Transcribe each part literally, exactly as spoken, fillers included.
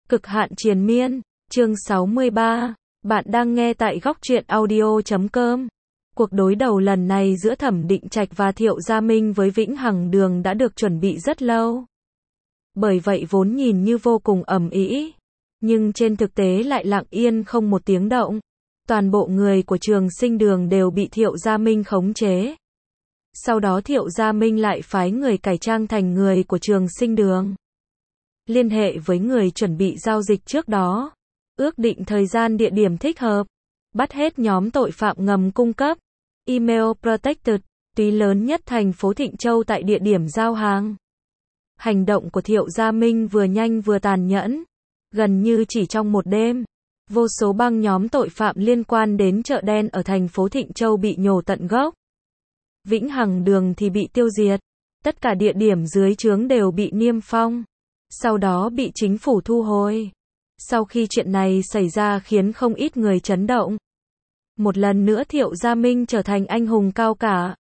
Cực hạn triền miên, chương sáu mươi ba. Bạn đang nghe tại góc truyện audio chấm com. Cuộc đối đầu lần này giữa Thẩm Định Trạch và Thiệu Gia Minh với Vĩnh Hằng Đường đã được chuẩn bị rất lâu. Bởi vậy vốn nhìn như vô cùng ầm ĩ, nhưng trên thực tế lại lặng yên không một tiếng động. Toàn bộ người của Trường Sinh Đường đều bị Thiệu Gia Minh khống chế. Sau đó Thiệu Gia Minh lại phái người cải trang thành người của Trường Sinh Đường. Liên hệ với người chuẩn bị giao dịch trước đó, ước định thời gian địa điểm thích hợp, bắt hết nhóm tội phạm ngầm cung cấp email protected, túy lớn nhất thành phố Thịnh Châu tại địa điểm giao hàng. Hành động của Thiệu Gia Minh vừa nhanh vừa tàn nhẫn, gần như chỉ trong một đêm, vô số băng nhóm tội phạm liên quan đến chợ đen ở thành phố Thịnh Châu bị nhổ tận gốc. Vĩnh Hằng Đường thì bị tiêu diệt, tất cả địa điểm dưới trướng đều bị niêm phong, sau đó bị chính phủ thu hồi. Sau khi chuyện này xảy ra khiến không ít người chấn động. Một lần nữa Thiệu Gia Minh trở thành anh hùng cao cả.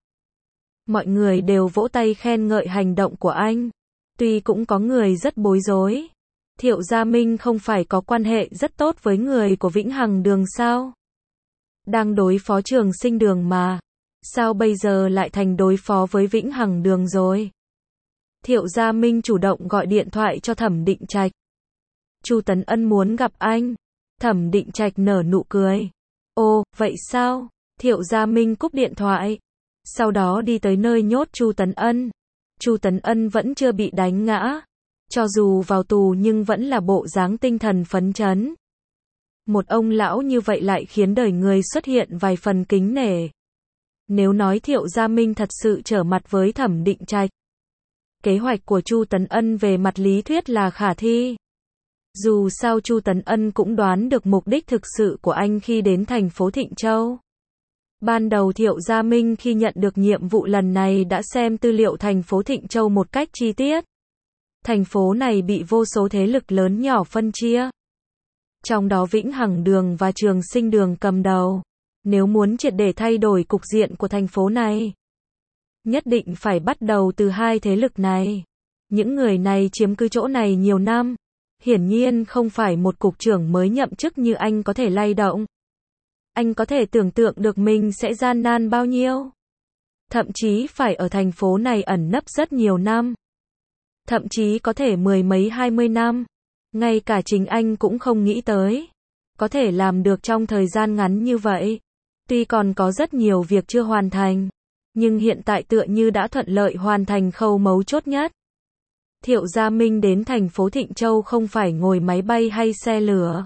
Mọi người đều vỗ tay khen ngợi hành động của anh. Tuy cũng có người rất bối rối. Thiệu Gia Minh không phải có quan hệ rất tốt với người của Vĩnh Hằng Đường sao? Đang đối phó Trường Sinh Đường mà. Sao bây giờ lại thành đối phó với Vĩnh Hằng Đường rồi? Thiệu Gia Minh chủ động gọi điện thoại cho Thẩm Định Trạch. Chu Tấn Ân muốn gặp anh. Thẩm Định Trạch nở nụ cười. Ồ, vậy sao? Thiệu Gia Minh cúp điện thoại. Sau đó đi tới nơi nhốt Chu Tấn Ân. Chu Tấn Ân vẫn chưa bị đánh ngã. Cho dù vào tù nhưng vẫn là bộ dáng tinh thần phấn chấn. Một ông lão như vậy lại khiến đời người xuất hiện vài phần kính nể. Nếu nói Thiệu Gia Minh thật sự trở mặt với Thẩm Định Trạch, kế hoạch của Chu Tấn Ân về mặt lý thuyết là khả thi. Dù sao Chu Tấn Ân cũng đoán được mục đích thực sự của anh khi đến thành phố Thịnh Châu. Ban đầu Thiệu Gia Minh khi nhận được nhiệm vụ lần này đã xem tư liệu thành phố Thịnh Châu một cách chi tiết. Thành phố này bị vô số thế lực lớn nhỏ phân chia. Trong đó Vĩnh Hằng Đường và Trường Sinh Đường cầm đầu. Nếu muốn triệt để thay đổi cục diện của thành phố này, nhất định phải bắt đầu từ hai thế lực này. Những người này chiếm cứ chỗ này nhiều năm. Hiển nhiên không phải một cục trưởng mới nhậm chức như anh có thể lay động. Anh có thể tưởng tượng được mình sẽ gian nan bao nhiêu. Thậm chí phải ở thành phố này ẩn nấp rất nhiều năm. Thậm chí có thể mười mấy hai mươi năm. Ngay cả chính anh cũng không nghĩ tới. Có thể làm được trong thời gian ngắn như vậy. Tuy còn có rất nhiều việc chưa hoàn thành. Nhưng hiện tại tựa như đã thuận lợi hoàn thành khâu mấu chốt nhất. Thiệu Gia Minh đến thành phố Thịnh Châu không phải ngồi máy bay hay xe lửa,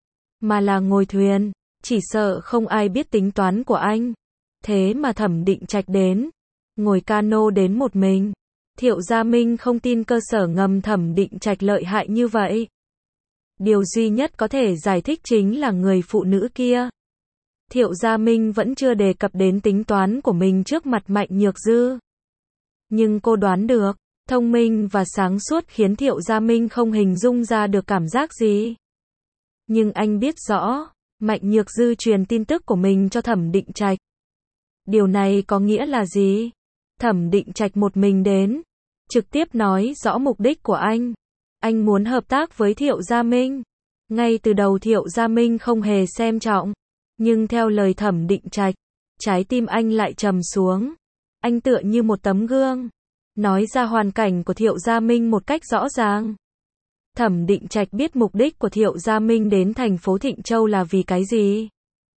mà là ngồi thuyền. Chỉ sợ không ai biết tính toán của anh. Thế mà Thẩm Định Trạch đến, ngồi cano đến một mình. Thiệu Gia Minh không tin cơ sở ngầm Thẩm Định Trạch lợi hại như vậy. Điều duy nhất có thể giải thích chính là người phụ nữ kia. Thiệu Gia Minh vẫn chưa đề cập đến tính toán của mình trước mặt Mạnh Nhược Dư. Nhưng cô đoán được, thông minh và sáng suốt khiến Thiệu Gia Minh không hình dung ra được cảm giác gì. Nhưng anh biết rõ, Mạnh Nhược Dư truyền tin tức của mình cho Thẩm Định Trạch. Điều này có nghĩa là gì? Thẩm Định Trạch một mình đến, trực tiếp nói rõ mục đích của anh. Anh muốn hợp tác với Thiệu Gia Minh. Ngay từ đầu Thiệu Gia Minh không hề xem trọng. Nhưng theo lời Thẩm Định Trạch, trái tim anh lại trầm xuống. Anh tựa như một tấm gương, nói ra hoàn cảnh của Thiệu Gia Minh một cách rõ ràng. Thẩm Định Trạch biết mục đích của Thiệu Gia Minh đến thành phố Thịnh Châu là vì cái gì.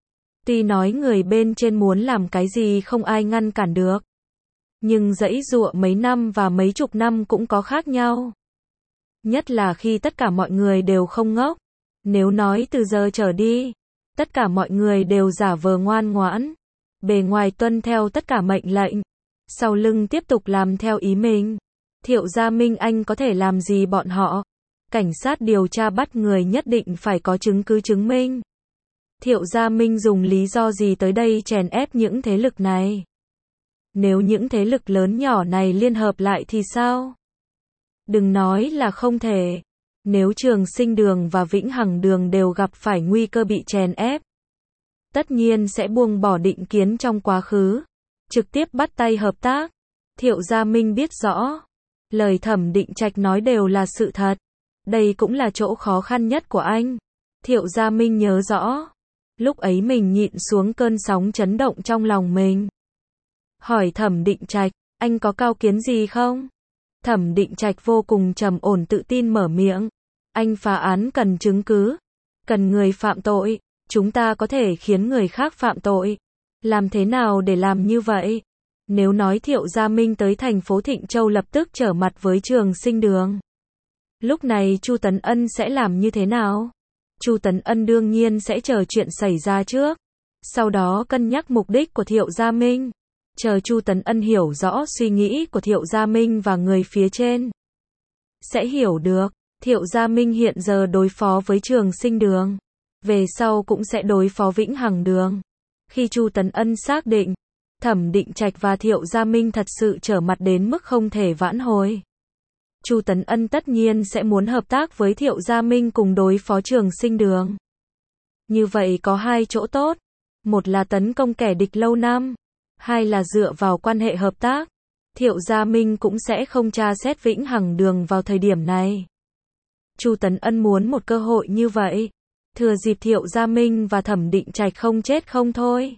Tuy nói người bên trên muốn làm cái gì không ai ngăn cản được. Nhưng giãy giụa mấy năm và mấy chục năm cũng có khác nhau. Nhất là khi tất cả mọi người đều không ngốc. Nếu nói từ giờ trở đi, tất cả mọi người đều giả vờ ngoan ngoãn, bề ngoài tuân theo tất cả mệnh lệnh, sau lưng tiếp tục làm theo ý mình. Thiệu Gia Minh anh có thể làm gì bọn họ? Cảnh sát điều tra bắt người nhất định phải có chứng cứ chứng minh. Thiệu Gia Minh dùng lý do gì tới đây chèn ép những thế lực này? Nếu những thế lực lớn nhỏ này liên hợp lại thì sao? Đừng nói là không thể. Nếu Trường Sinh Đường và Vĩnh Hằng Đường đều gặp phải nguy cơ bị chèn ép, tất nhiên sẽ buông bỏ định kiến trong quá khứ, trực tiếp bắt tay hợp tác. Thiệu Gia Minh biết rõ, lời Thẩm Định Trạch nói đều là sự thật. Đây cũng là chỗ khó khăn nhất của anh. Thiệu Gia Minh nhớ rõ. Lúc ấy mình nhịn xuống cơn sóng chấn động trong lòng mình. Hỏi Thẩm Định Trạch, anh có cao kiến gì không? Thẩm Định Trạch vô cùng trầm ổn tự tin mở miệng. Anh phá án cần chứng cứ, cần người phạm tội, chúng ta có thể khiến người khác phạm tội. Làm thế nào để làm như vậy? Nếu nói Thiệu Gia Minh tới thành phố Thịnh Châu lập tức trở mặt với Trường Sinh Đường, lúc này Chu Tấn Ân sẽ làm như thế nào? Chu Tấn Ân đương nhiên sẽ chờ chuyện xảy ra trước, sau đó cân nhắc mục đích của Thiệu Gia Minh. Chờ Chu Tấn Ân hiểu rõ suy nghĩ của Thiệu Gia Minh và người phía trên, sẽ hiểu được, Thiệu Gia Minh hiện giờ đối phó với Trường Sinh Đường, về sau cũng sẽ đối phó Vĩnh Hằng Đường. Khi Chu Tấn Ân xác định, Thẩm Định Trạch và Thiệu Gia Minh thật sự trở mặt đến mức không thể vãn hồi, Chu Tấn Ân tất nhiên sẽ muốn hợp tác với Thiệu Gia Minh cùng đối phó Trường Sinh Đường. Như vậy có hai chỗ tốt, một là tấn công kẻ địch lâu năm, hai là dựa vào quan hệ hợp tác. Thiệu Gia Minh cũng sẽ không tra xét Vĩnh Hằng Đường vào thời điểm này. Chu Tấn Ân muốn một cơ hội như vậy, thừa dịp Thiệu Gia Minh và Thẩm Định Trạch không chết không thôi,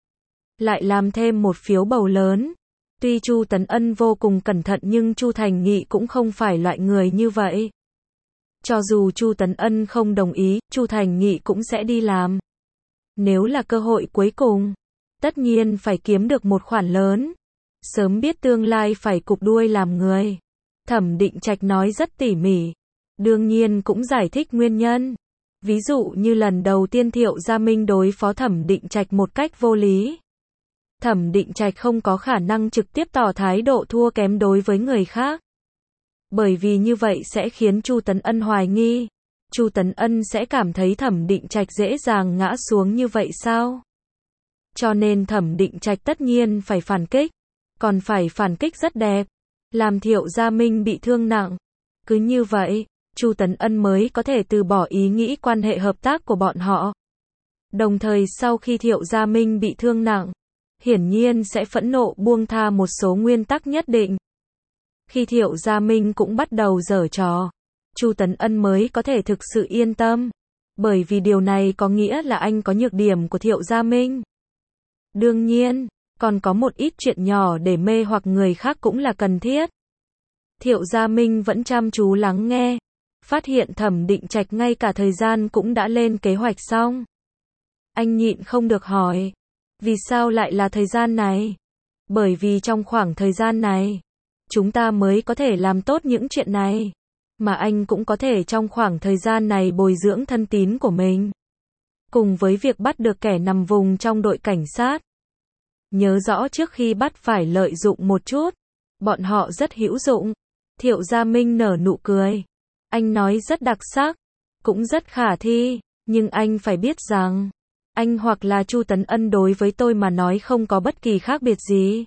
lại làm thêm một phiếu bầu lớn. Tuy Chu Tấn Ân vô cùng cẩn thận nhưng Chu Thành Nghị cũng không phải loại người như vậy. Cho dù Chu Tấn Ân không đồng ý, Chu Thành Nghị cũng sẽ đi làm. Nếu là cơ hội cuối cùng, tất nhiên phải kiếm được một khoản lớn. Sớm biết tương lai phải cụp đuôi làm người. Thẩm Định Trạch nói rất tỉ mỉ. Đương nhiên cũng giải thích nguyên nhân. Ví dụ như lần đầu tiên Thiệu Gia Minh đối phó Thẩm Định Trạch một cách vô lý. Thẩm Định Trạch không có khả năng trực tiếp tỏ thái độ thua kém đối với người khác. Bởi vì như vậy sẽ khiến Chu Tấn Ân hoài nghi. Chu Tấn Ân sẽ cảm thấy Thẩm Định Trạch dễ dàng ngã xuống như vậy sao? Cho nên Thẩm Định Trạch tất nhiên phải phản kích. Còn phải phản kích rất đẹp. Làm Thiệu Gia Minh bị thương nặng. Cứ như vậy, Chu Tấn Ân mới có thể từ bỏ ý nghĩ quan hệ hợp tác của bọn họ. Đồng thời sau khi Thiệu Gia Minh bị thương nặng, hiển nhiên sẽ phẫn nộ buông tha một số nguyên tắc nhất định. Khi Thiệu Gia Minh cũng bắt đầu giở trò, Chu Tấn Ân mới có thể thực sự yên tâm. Bởi vì điều này có nghĩa là anh có nhược điểm của Thiệu Gia Minh. Đương nhiên, còn có một ít chuyện nhỏ để mê hoặc người khác cũng là cần thiết. Thiệu Gia Minh vẫn chăm chú lắng nghe, phát hiện Thẩm Định Trạch ngay cả thời gian cũng đã lên kế hoạch xong. Anh nhịn không được hỏi, vì sao lại là thời gian này? Bởi vì trong khoảng thời gian này, chúng ta mới có thể làm tốt những chuyện này. Mà anh cũng có thể trong khoảng thời gian này bồi dưỡng thân tín của mình. Cùng với việc bắt được kẻ nằm vùng trong đội cảnh sát. Nhớ rõ trước khi bắt phải lợi dụng một chút. Bọn họ rất hữu dụng. Thiệu Gia Minh nở nụ cười. Anh nói rất đặc sắc, cũng rất khả thi. Nhưng anh phải biết rằng, anh hoặc là Chu Tấn Ân đối với tôi mà nói không có bất kỳ khác biệt gì.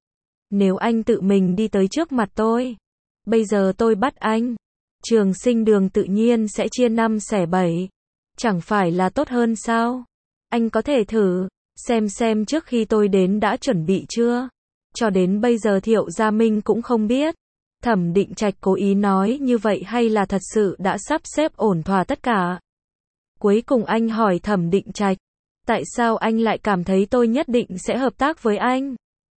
Nếu anh tự mình đi tới trước mặt tôi, bây giờ tôi bắt anh, Trường Sinh Đường tự nhiên sẽ chia năm xẻ bảy. Chẳng phải là tốt hơn sao? Anh có thể thử, xem xem trước khi tôi đến đã chuẩn bị chưa? Cho đến bây giờ Thiệu Gia Minh cũng không biết. Thẩm Định Trạch cố ý nói như vậy hay là thật sự đã sắp xếp ổn thỏa tất cả. Cuối cùng anh hỏi Thẩm Định Trạch, tại sao anh lại cảm thấy tôi nhất định sẽ hợp tác với anh?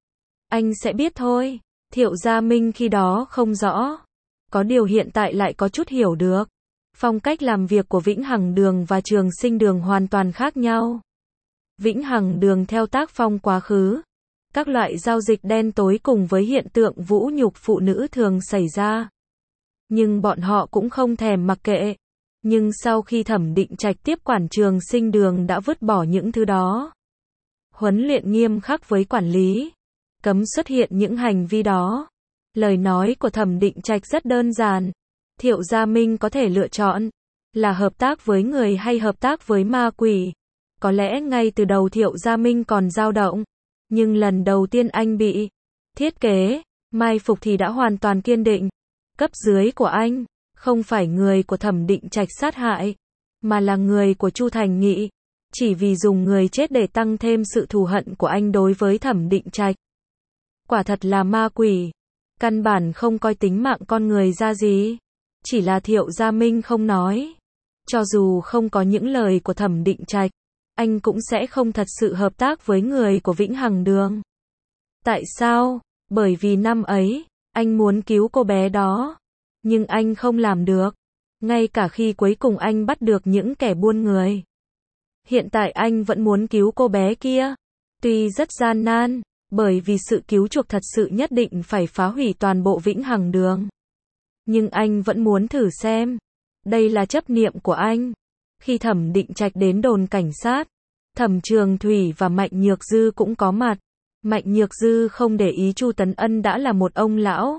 Anh sẽ biết thôi. Thiệu Gia Minh khi đó không rõ. Có điều hiện tại lại có chút hiểu được. Phong cách làm việc của Vĩnh Hằng Đường và Trường Sinh Đường hoàn toàn khác nhau. Vĩnh Hằng Đường theo tác phong quá khứ. Các loại giao dịch đen tối cùng với hiện tượng vũ nhục phụ nữ thường xảy ra. Nhưng bọn họ cũng không thèm mặc kệ. Nhưng sau khi Thẩm Định Trạch tiếp quản Trường Sinh Đường đã vứt bỏ những thứ đó. Huấn luyện nghiêm khắc với quản lý. Cấm xuất hiện những hành vi đó. Lời nói của Thẩm Định Trạch rất đơn giản. Thiệu Gia Minh có thể lựa chọn là hợp tác với người hay hợp tác với ma quỷ. Có lẽ ngay từ đầu Thiệu Gia Minh còn dao động. Nhưng lần đầu tiên anh bị thiết kế, mai phục thì đã hoàn toàn kiên định. Cấp dưới của anh, không phải người của Thẩm Định Trạch sát hại, mà là người của Chu Thành Nghị. Chỉ vì dùng người chết để tăng thêm sự thù hận của anh đối với Thẩm Định Trạch. Quả thật là ma quỷ. Căn bản không coi tính mạng con người ra gì. Chỉ là Thiệu Gia Minh không nói. Cho dù không có những lời của Thẩm Định Trạch, anh cũng sẽ không thật sự hợp tác với người của Vĩnh Hằng Đường. Tại sao? Bởi vì năm ấy, anh muốn cứu cô bé đó. Nhưng anh không làm được. Ngay cả khi cuối cùng anh bắt được những kẻ buôn người. Hiện tại anh vẫn muốn cứu cô bé kia. Tuy rất gian nan, bởi vì sự cứu chuộc thật sự nhất định phải phá hủy toàn bộ Vĩnh Hằng Đường. Nhưng anh vẫn muốn thử xem. Đây là chấp niệm của anh. Khi Thẩm Định Trạch đến đồn cảnh sát, Thẩm Trường Thủy và Mạnh Nhược Dư cũng có mặt. Mạnh Nhược Dư không để ý Chu Tấn Ân đã là một ông lão.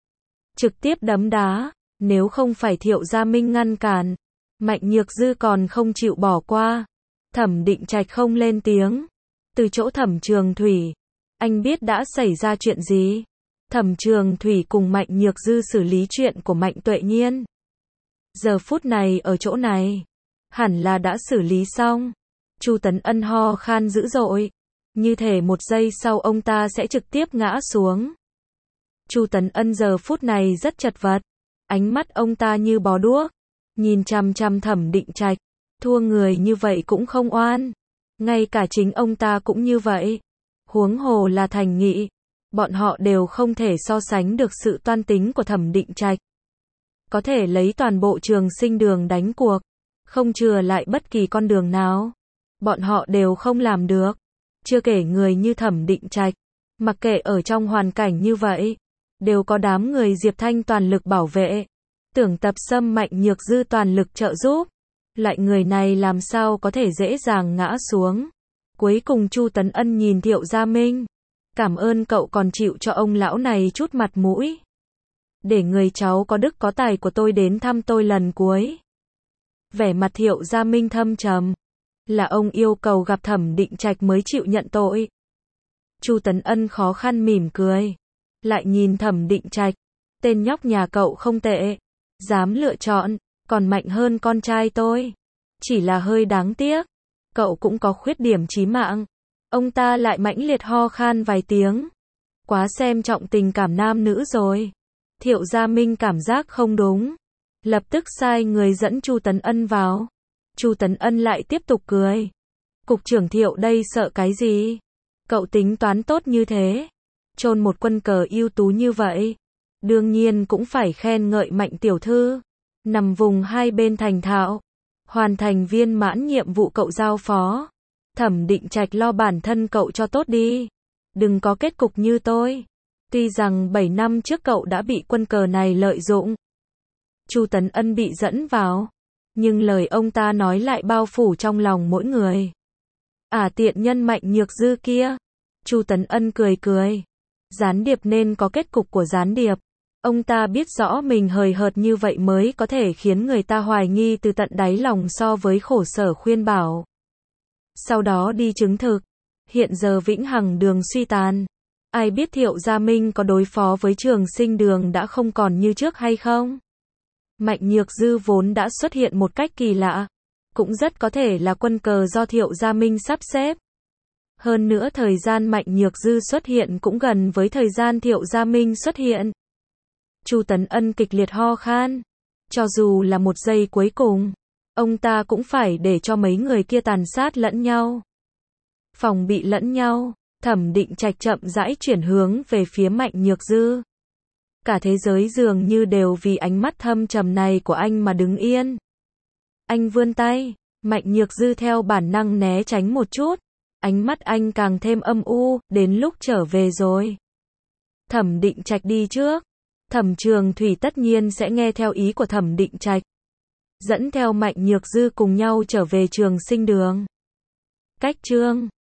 Trực tiếp đấm đá, nếu không phải Thiệu Gia Minh ngăn cản, Mạnh Nhược Dư còn không chịu bỏ qua. Thẩm Định Trạch không lên tiếng. Từ chỗ Thẩm Trường Thủy, anh biết đã xảy ra chuyện gì. Thẩm Trường Thủy cùng Mạnh Nhược Dư xử lý chuyện của Mạnh Tuệ Nhiên. Giờ phút này ở chỗ này, hẳn là đã xử lý xong. Chu Tấn Ân ho khan dữ dội, như thể một giây sau ông ta sẽ trực tiếp ngã xuống. Chu Tấn Ân giờ phút này rất chật vật, ánh mắt ông ta như bó đuốc, nhìn chằm chằm Thẩm Định Trạch, thua người như vậy cũng không oan, ngay cả chính ông ta cũng như vậy. Huống hồ là Thành Nghị, bọn họ đều không thể so sánh được sự toan tính của Thẩm Định Trạch. Có thể lấy toàn bộ Trường Sinh Đường đánh cuộc, không chừa lại bất kỳ con đường nào. Bọn họ đều không làm được. Chưa kể người như Thẩm Định Trạch, mặc kệ ở trong hoàn cảnh như vậy, đều có đám người Diệp Thanh toàn lực bảo vệ. Tưởng Tập Sâm Mạnh Nhược Dư toàn lực trợ giúp. Lại người này làm sao có thể dễ dàng ngã xuống. Cuối cùng Chu Tấn Ân nhìn Thiệu Gia Minh. Cảm ơn cậu còn chịu cho ông lão này chút mặt mũi. Để người cháu có đức có tài của tôi đến thăm tôi lần cuối. Vẻ mặt Thiệu Gia Minh thâm trầm. Là ông yêu cầu gặp Thẩm Định Trạch mới chịu nhận tội. Chu Tấn Ân khó khăn mỉm cười. Lại nhìn Thẩm Định Trạch. Tên nhóc nhà cậu không tệ. Dám lựa chọn, còn mạnh hơn con trai tôi. Chỉ là hơi đáng tiếc. Cậu cũng có khuyết điểm chí mạng. Ông ta lại mãnh liệt ho khan vài tiếng. Quá xem trọng tình cảm nam nữ rồi. Thiệu Gia Minh cảm giác không đúng. Lập tức sai người dẫn Chu Tấn Ân vào. Chu Tấn Ân lại tiếp tục cười. Cục trưởng Thiệu đây sợ cái gì? Cậu tính toán tốt như thế. Chôn một quân cờ ưu tú như vậy. Đương nhiên cũng phải khen ngợi Mạnh tiểu thư. Nằm vùng hai bên thành thạo. Hoàn thành viên mãn nhiệm vụ cậu giao phó. Thẩm Định Trạch lo bản thân cậu cho tốt đi. Đừng có kết cục như tôi. Tuy rằng bảy năm trước cậu đã bị quân cờ này lợi dụng. Chu Tấn Ân bị dẫn vào. Nhưng lời ông ta nói lại bao phủ trong lòng mỗi người. À tiện nhân Mạnh Nhược Dư kia. Chu Tấn Ân cười cười. Gián điệp nên có kết cục của gián điệp. Ông ta biết rõ mình hời hợt như vậy mới có thể khiến người ta hoài nghi từ tận đáy lòng so với khổ sở khuyên bảo. Sau đó đi chứng thực. Hiện giờ Vĩnh Hằng Đường suy tàn. Ai biết Thiệu Gia Minh có đối phó với Trường Sinh Đường đã không còn như trước hay không? Mạnh Nhược Dư vốn đã xuất hiện một cách kỳ lạ. Cũng rất có thể là quân cờ do Thiệu Gia Minh sắp xếp. Hơn nữa thời gian Mạnh Nhược Dư xuất hiện cũng gần với thời gian Thiệu Gia Minh xuất hiện. Chu Tấn Ân kịch liệt ho khan. Cho dù là một giây cuối cùng, ông ta cũng phải để cho mấy người kia tàn sát lẫn nhau. Phòng bị lẫn nhau, Thẩm Định Trạch chậm rãi chuyển hướng về phía Mạnh Nhược Dư. Cả thế giới dường như đều vì ánh mắt thâm trầm này của anh mà đứng yên. Anh vươn tay, Mạnh Nhược Dư theo bản năng né tránh một chút. Ánh mắt anh càng thêm âm u, đến lúc trở về rồi. Thẩm Định Trạch đi trước. Thẩm Trường Thủy tất nhiên sẽ nghe theo ý của Thẩm Định Trạch. Dẫn theo Mạnh Nhược Dư cùng nhau trở về Trường Sinh Đường. Cách chương